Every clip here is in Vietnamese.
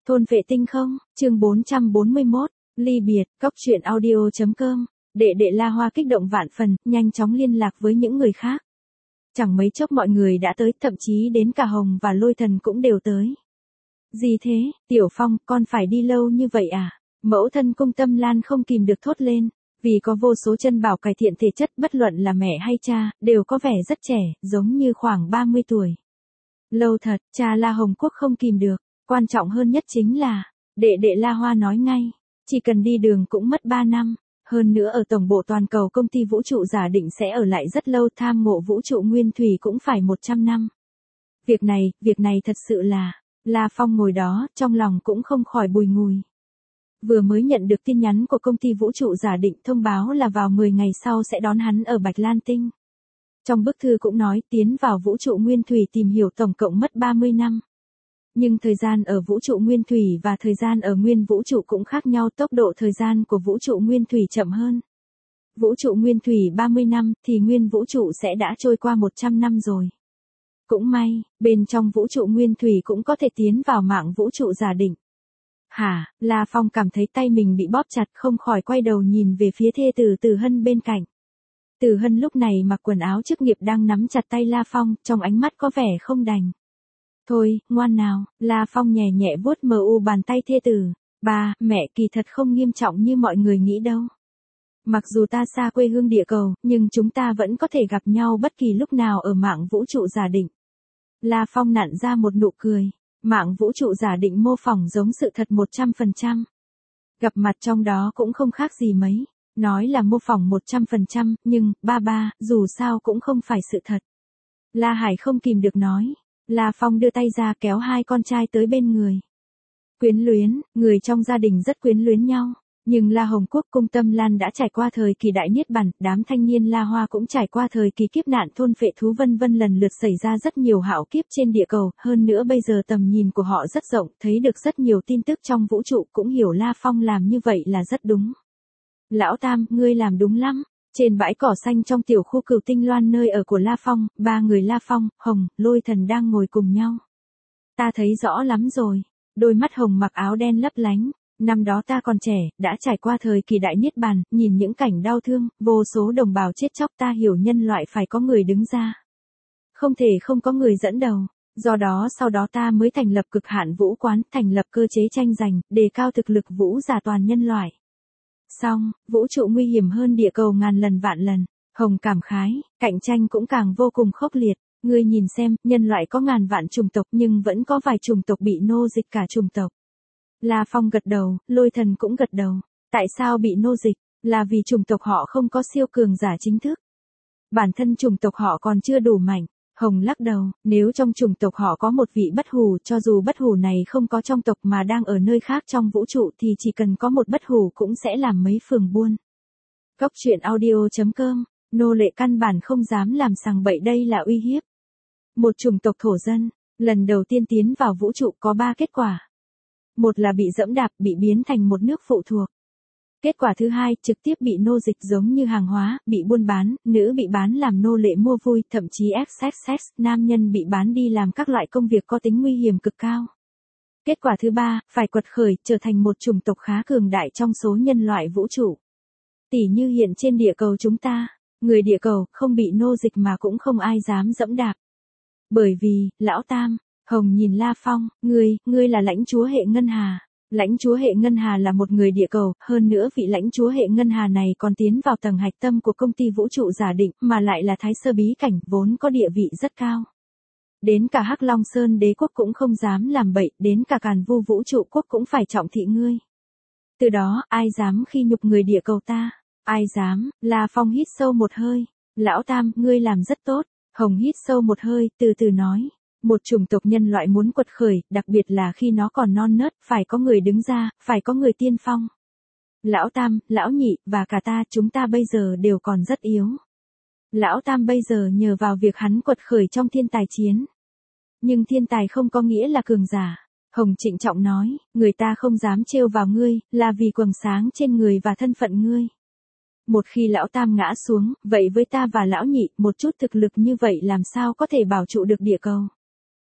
Thôn vệ tinh không, chương 441, ly biệt, cóc truyện audio.com, đệ La Hoa kích động vạn phần, nhanh chóng liên lạc với những người khác. Chẳng mấy chốc mọi người đã tới, thậm chí đến cả Hồng và Lôi Thần cũng đều tới. Gì thế, Tiểu Phong, con phải đi lâu như vậy à? Mẫu thân Cung Tâm Lan không kìm được thốt lên, vì có vô số chân bảo cải thiện thể chất, bất luận là mẹ hay cha, đều có vẻ rất trẻ, giống như khoảng 30 tuổi. Lâu thật, cha La Hồng Quốc không kìm được, quan trọng hơn nhất chính là, đệ La Hoa nói ngay, chỉ cần đi đường cũng mất 3 năm, hơn nữa ở tổng bộ toàn cầu công ty vũ trụ giả định sẽ ở lại rất lâu, tham ngộ vũ trụ nguyên thủy cũng phải 100 năm. Việc này thật sự là, La Phong ngồi đó, trong lòng cũng không khỏi bùi ngùi. Vừa mới nhận được tin nhắn của công ty vũ trụ giả định thông báo là vào 10 ngày sau sẽ đón hắn ở Bạch Lan Tinh. Trong bức thư cũng nói tiến vào vũ trụ nguyên thủy tìm hiểu tổng cộng mất 30 năm. Nhưng thời gian ở vũ trụ nguyên thủy và thời gian ở nguyên vũ trụ cũng khác nhau, tốc độ thời gian của vũ trụ nguyên thủy chậm hơn. Vũ trụ nguyên thủy 30 năm thì nguyên vũ trụ sẽ đã trôi qua 100 năm rồi. Cũng may, bên trong vũ trụ nguyên thủy cũng có thể tiến vào mạng vũ trụ giả định. Hả, La Phong cảm thấy tay mình bị bóp chặt, không khỏi quay đầu nhìn về phía thê tử Từ Hân bên cạnh. Từ Hân lúc này mặc quần áo chức nghiệp đang nắm chặt tay La Phong, trong ánh mắt có vẻ không đành. Thôi, ngoan nào, La Phong nhẹ nhẹ vuốt mờ u bàn tay thê tử. Ba, mẹ, kỳ thật không nghiêm trọng như mọi người nghĩ đâu. Mặc dù ta xa quê hương địa cầu, nhưng chúng ta vẫn có thể gặp nhau bất kỳ lúc nào ở mạng vũ trụ giả định. La Phong nặn ra một nụ cười. Mạng vũ trụ giả định mô phỏng giống sự thật 100%. Gặp mặt trong đó cũng không khác gì mấy. Nói là mô phỏng 100%, nhưng, ba, dù sao cũng không phải sự thật. La Hải không kìm được nói. La Phong đưa tay ra kéo hai con trai tới bên người. Quyến luyến, người trong gia đình rất quyến luyến nhau. Nhưng La Hồng Quốc Cung Tâm Lan đã trải qua thời kỳ đại niết bàn, đám thanh niên La Hoa cũng trải qua thời kỳ kiếp nạn thôn phệ thú vân vân, lần lượt xảy ra rất nhiều hạo kiếp trên địa cầu, hơn nữa bây giờ tầm nhìn của họ rất rộng, thấy được rất nhiều tin tức trong vũ trụ, cũng hiểu La Phong làm như vậy là rất đúng. Lão Tam, ngươi làm đúng lắm. Trên bãi cỏ xanh trong tiểu khu Cửu Tinh Loan nơi ở của La Phong, ba người La Phong, Hồng, Lôi Thần đang ngồi cùng nhau. Ta thấy rõ lắm rồi. Đôi mắt Hồng mặc áo đen lấp lánh. Năm đó ta còn trẻ, đã trải qua thời kỳ đại niết bàn, nhìn những cảnh đau thương, vô số đồng bào chết chóc, ta hiểu nhân loại phải có người đứng ra. Không thể không có người dẫn đầu. Do đó sau đó ta mới thành lập Cực Hạn Vũ Quán, thành lập cơ chế tranh giành, đề cao thực lực vũ giả toàn nhân loại. Xong, vũ trụ nguy hiểm hơn địa cầu ngàn lần vạn lần. Hồng cảm khái, cạnh tranh cũng càng vô cùng khốc liệt. Ngươi nhìn xem, nhân loại có ngàn vạn chủng tộc nhưng vẫn có vài chủng tộc bị nô dịch cả chủng tộc. La Phong gật đầu, Lôi Thần cũng gật đầu. Tại sao bị nô dịch? Là vì chủng tộc họ không có siêu cường giả chính thức. Bản thân chủng tộc họ còn chưa đủ mạnh. Hồng lắc đầu, nếu trong chủng tộc họ có một vị bất hủ, cho dù bất hủ này không có trong tộc mà đang ở nơi khác trong vũ trụ thì chỉ cần có một bất hủ cũng sẽ làm mấy phường buôn. Cóc truyện audio.com, nô lệ căn bản không dám làm sằng bậy, đây là uy hiếp. Một chủng tộc thổ dân, lần đầu tiên tiến vào vũ trụ có 3 kết quả. Một là bị dẫm đạp, bị biến thành một nước phụ thuộc. Kết quả thứ hai, trực tiếp bị nô dịch giống như hàng hóa, bị buôn bán, nữ bị bán làm nô lệ mua vui, thậm chí XXX, nam nhân bị bán đi làm các loại công việc có tính nguy hiểm cực cao. Kết quả thứ ba, phải quật khởi, trở thành một chủng tộc khá cường đại trong số nhân loại vũ trụ. Tỉ như hiện trên địa cầu chúng ta, người địa cầu không bị nô dịch mà cũng không ai dám dẫm đạp. Bởi vì, Lão Tam, Hồng nhìn La Phong, ngươi là lãnh chúa hệ ngân hà. Lãnh chúa hệ ngân hà là một người địa cầu, hơn nữa vị lãnh chúa hệ ngân hà này còn tiến vào tầng hạch tâm của công ty vũ trụ giả định, mà lại là thái sơ bí cảnh, vốn có địa vị rất cao. Đến cả Hắc Long Sơn đế quốc cũng không dám làm bậy, đến cả Càn Vu vũ trụ quốc cũng phải trọng thị ngươi. Từ đó, ai dám khi nhục người địa cầu ta? Ai dám? La Phong hít sâu một hơi. Lão Tam, ngươi làm rất tốt. Hồng hít sâu một hơi, từ từ nói. Một chủng tộc nhân loại muốn quật khởi, đặc biệt là khi nó còn non nớt, phải có người đứng ra, phải có người tiên phong. Lão Tam, Lão Nhị, và cả ta, chúng ta bây giờ đều còn rất yếu. Lão Tam bây giờ nhờ vào việc hắn quật khởi trong thiên tài chiến. Nhưng thiên tài không có nghĩa là cường giả. Hồng trịnh trọng nói, người ta không dám trêu vào ngươi, là vì quầng sáng trên người và thân phận ngươi. Một khi Lão Tam ngã xuống, vậy với ta và Lão Nhị, một chút thực lực như vậy làm sao có thể bảo trụ được địa cầu.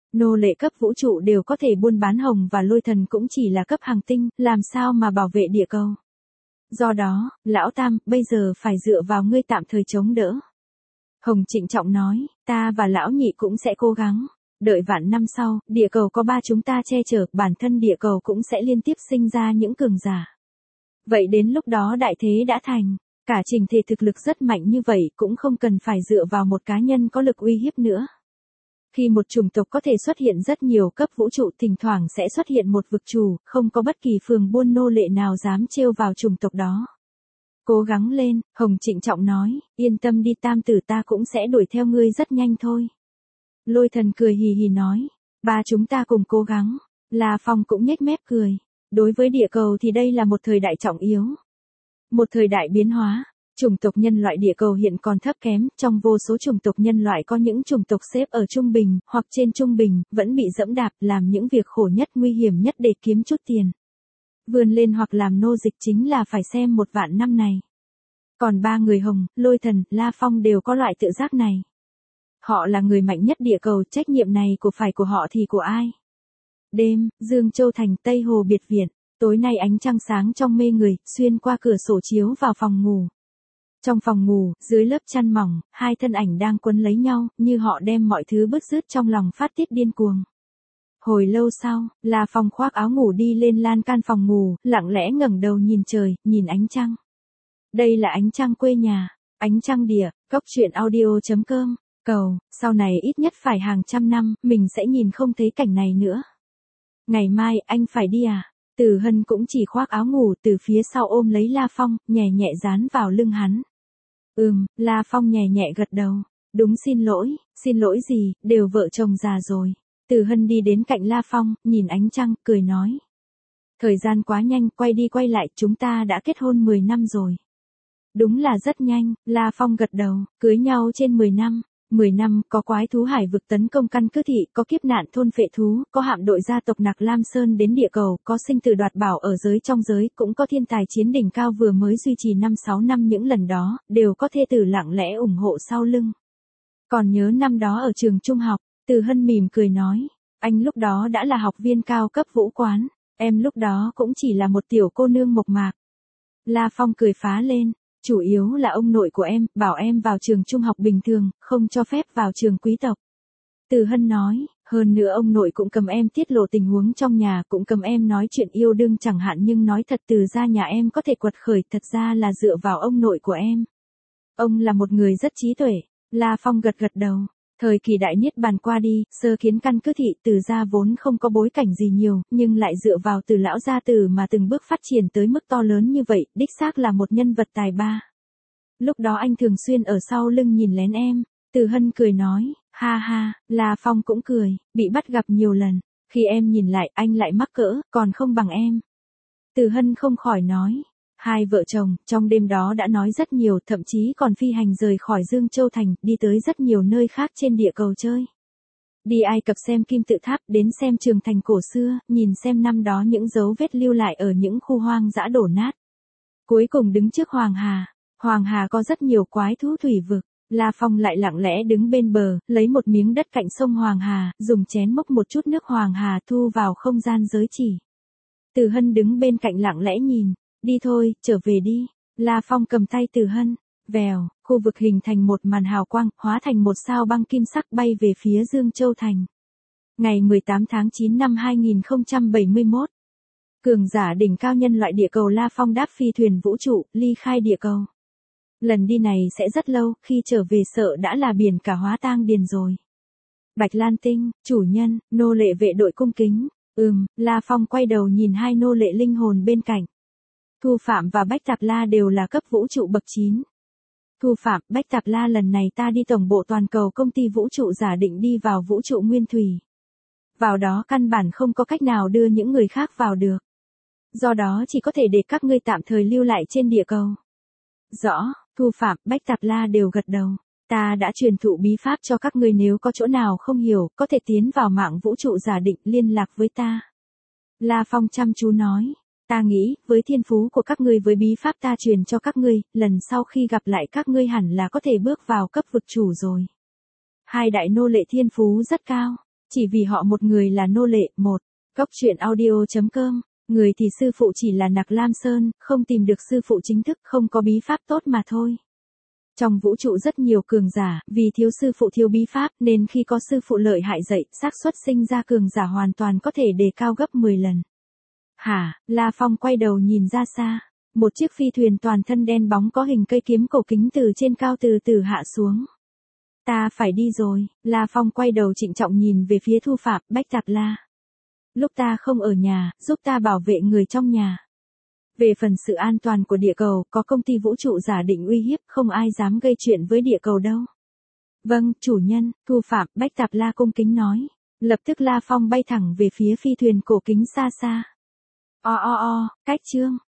Nô lệ cấp vũ trụ đều có thể buôn bán, Hồng và Lôi Thần cũng chỉ là cấp hành tinh, làm sao mà bảo vệ địa cầu. Do đó, Lão Tam, bây giờ phải dựa vào ngươi tạm thời chống đỡ. Hồng trịnh trọng nói, ta và Lão Nhị cũng sẽ cố gắng. Đợi vạn năm sau, địa cầu có ba chúng ta che chở, bản thân địa cầu cũng sẽ liên tiếp sinh ra những cường giả. Vậy đến lúc đó đại thế đã thành, cả trình thể thực lực rất mạnh như vậy cũng không cần phải dựa vào một cá nhân có lực uy hiếp nữa. Khi một chủng tộc có thể xuất hiện rất nhiều cấp vũ trụ, thỉnh thoảng sẽ xuất hiện một vực chủ, không có bất kỳ phường buôn nô lệ nào dám trêu vào chủng tộc đó. Cố gắng lên, Hồng trịnh trọng nói, yên tâm đi Tam tử, ta cũng sẽ đuổi theo ngươi rất nhanh thôi. Lôi Thần cười hì hì nói, ba chúng ta cùng cố gắng. La Phong cũng nhếch mép cười. Đối với địa cầu thì đây là một thời đại trọng yếu. Một thời đại biến hóa. Chủng tộc nhân loại địa cầu hiện còn thấp kém, trong vô số chủng tộc nhân loại có những chủng tộc xếp ở trung bình, hoặc trên trung bình, vẫn bị dẫm đạp, làm những việc khổ nhất nguy hiểm nhất để kiếm chút tiền. Vươn lên hoặc làm nô dịch chính là phải xem một vạn năm này. Còn ba người Hồng, Lôi Thần, La Phong đều có loại tự giác này. Họ là người mạnh nhất địa cầu, trách nhiệm này của họ thì của ai? Đêm, Dương Châu Thành, Tây Hồ Biệt Viện. Tối nay ánh trăng sáng trong mê người, xuyên qua cửa sổ chiếu vào phòng ngủ. Trong phòng ngủ, dưới lớp chăn mỏng, hai thân ảnh đang quấn lấy nhau, như họ đem mọi thứ bứt rứt trong lòng phát tiết điên cuồng. Hồi lâu sau, La Phong khoác áo ngủ đi lên lan can phòng ngủ, lặng lẽ ngẩng đầu nhìn trời, nhìn ánh trăng. Đây là ánh trăng quê nhà, ánh trăng địa, coctruyện.audio.com. Cầu, sau này ít nhất phải hàng trăm năm, mình sẽ nhìn không thấy cảnh này nữa. Ngày mai, anh phải đi à? Từ Hân cũng chỉ khoác áo ngủ từ phía sau ôm lấy La Phong, nhẹ nhẹ dán vào lưng hắn. La Phong nhẹ nhẹ gật đầu. Đúng, xin lỗi gì, đều vợ chồng già rồi. Từ Hân đi đến cạnh La Phong, nhìn ánh trăng, cười nói. Thời gian quá nhanh, quay đi quay lại, chúng ta đã kết hôn 10 năm rồi. Đúng là rất nhanh, La Phong gật đầu, cưới nhau trên 10 năm. 10 năm, có quái thú hải vực tấn công căn cứ thị, có kiếp nạn thôn phệ thú, có hạm đội gia tộc Nạc Lam Sơn đến địa cầu, có sinh tử đoạt bảo ở giới trong giới, cũng có thiên tài chiến đỉnh cao vừa mới duy trì 5-6 năm, những lần đó, đều có thê tử lặng lẽ ủng hộ sau lưng. Còn nhớ năm đó ở trường trung học, Từ Hân mỉm cười nói, anh lúc đó đã là học viên cao cấp vũ quán, em lúc đó cũng chỉ là một tiểu cô nương mộc mạc. La Phong cười phá lên. Chủ yếu là ông nội của em, bảo em vào trường trung học bình thường, không cho phép vào trường quý tộc. Từ Hân nói, hơn nữa ông nội cũng cầm em tiết lộ tình huống trong nhà, cũng cầm em nói chuyện yêu đương chẳng hạn, nhưng nói thật từ ra nhà em có thể quật khởi thật ra là dựa vào ông nội của em. Ông là một người rất trí tuệ. La Phong gật đầu. Thời kỳ đại niết bàn qua đi, sơ kiến căn cứ thị, Từ gia vốn không có bối cảnh gì nhiều, nhưng lại dựa vào Từ lão gia Từ mà từng bước phát triển tới mức to lớn như vậy, đích xác là một nhân vật tài ba. Lúc đó anh thường xuyên ở sau lưng nhìn lén em. Từ Hân cười nói, ha ha. La Phong cũng cười, bị bắt gặp nhiều lần, khi em nhìn lại anh lại mắc cỡ, còn không bằng em. Từ Hân không khỏi nói. Hai vợ chồng, trong đêm đó đã nói rất nhiều, thậm chí còn phi hành rời khỏi Dương Châu Thành, đi tới rất nhiều nơi khác trên địa cầu chơi. Đi Ai Cập xem kim tự tháp, đến xem trường thành cổ xưa, nhìn xem năm đó những dấu vết lưu lại ở những khu hoang dã đổ nát. Cuối cùng đứng trước Hoàng Hà. Hoàng Hà có rất nhiều quái thú thủy vực. La Phong lại lặng lẽ đứng bên bờ, lấy một miếng đất cạnh sông Hoàng Hà, dùng chén múc một chút nước Hoàng Hà thu vào không gian giới chỉ. Từ Hân đứng bên cạnh lặng lẽ nhìn. Đi thôi, trở về đi. La Phong cầm tay Từ Hân. Vèo, khu vực hình thành một màn hào quang, hóa thành một sao băng kim sắc bay về phía Dương Châu Thành. Ngày 18 tháng 9 năm 2071. Cường giả đỉnh cao nhân loại địa cầu La Phong đáp phi thuyền vũ trụ, ly khai địa cầu. Lần đi này sẽ rất lâu, khi trở về sợ đã là biển cả hóa tang điền rồi. Bạch Lan Tinh, chủ nhân, nô lệ vệ đội cung kính. La Phong quay đầu nhìn hai nô lệ linh hồn bên cạnh. Thu Phạm và Bách Tạp La đều là cấp vũ trụ bậc 9. Thu Phạm, Bách Tạp La, lần này ta đi tổng bộ toàn cầu công ty vũ trụ giả định đi vào vũ trụ nguyên thủy. Vào đó căn bản không có cách nào đưa những người khác vào được. Do đó chỉ có thể để các ngươi tạm thời lưu lại trên địa cầu. Rõ, Thu Phạm, Bách Tạp La đều gật đầu. Ta đã truyền thụ bí pháp cho các ngươi, nếu có chỗ nào không hiểu, có thể tiến vào mạng vũ trụ giả định liên lạc với ta. La Phong chăm chú nói. Ta nghĩ, với thiên phú của các ngươi, với bí pháp ta truyền cho các ngươi, lần sau khi gặp lại các ngươi hẳn là có thể bước vào cấp vực chủ rồi. Hai đại nô lệ thiên phú rất cao. Chỉ vì họ một người là nô lệ, một. Cóc truyện audio.com, người thì sư phụ chỉ là Nặc Lam Sơn, không tìm được sư phụ chính thức, không có bí pháp tốt mà thôi. Trong vũ trụ rất nhiều cường giả, vì thiếu sư phụ thiếu bí pháp, nên khi có sư phụ lợi hại dạy, xác suất sinh ra cường giả hoàn toàn có thể đề cao gấp 10 lần. Hả, La Phong quay đầu nhìn ra xa. Một chiếc phi thuyền toàn thân đen bóng có hình cây kiếm cổ kính từ trên cao từ từ hạ xuống. Ta phải đi rồi, La Phong quay đầu trịnh trọng nhìn về phía Thu Phạm, Bách Tạp La. Lúc ta không ở nhà, giúp ta bảo vệ người trong nhà. Về phần sự an toàn của địa cầu, có công ty vũ trụ giả định uy hiếp, không ai dám gây chuyện với địa cầu đâu. Vâng, chủ nhân, Thu Phạm, Bách Tạp La cung kính nói. Lập tức La Phong bay thẳng về phía phi thuyền cổ kính xa xa. Cách chương.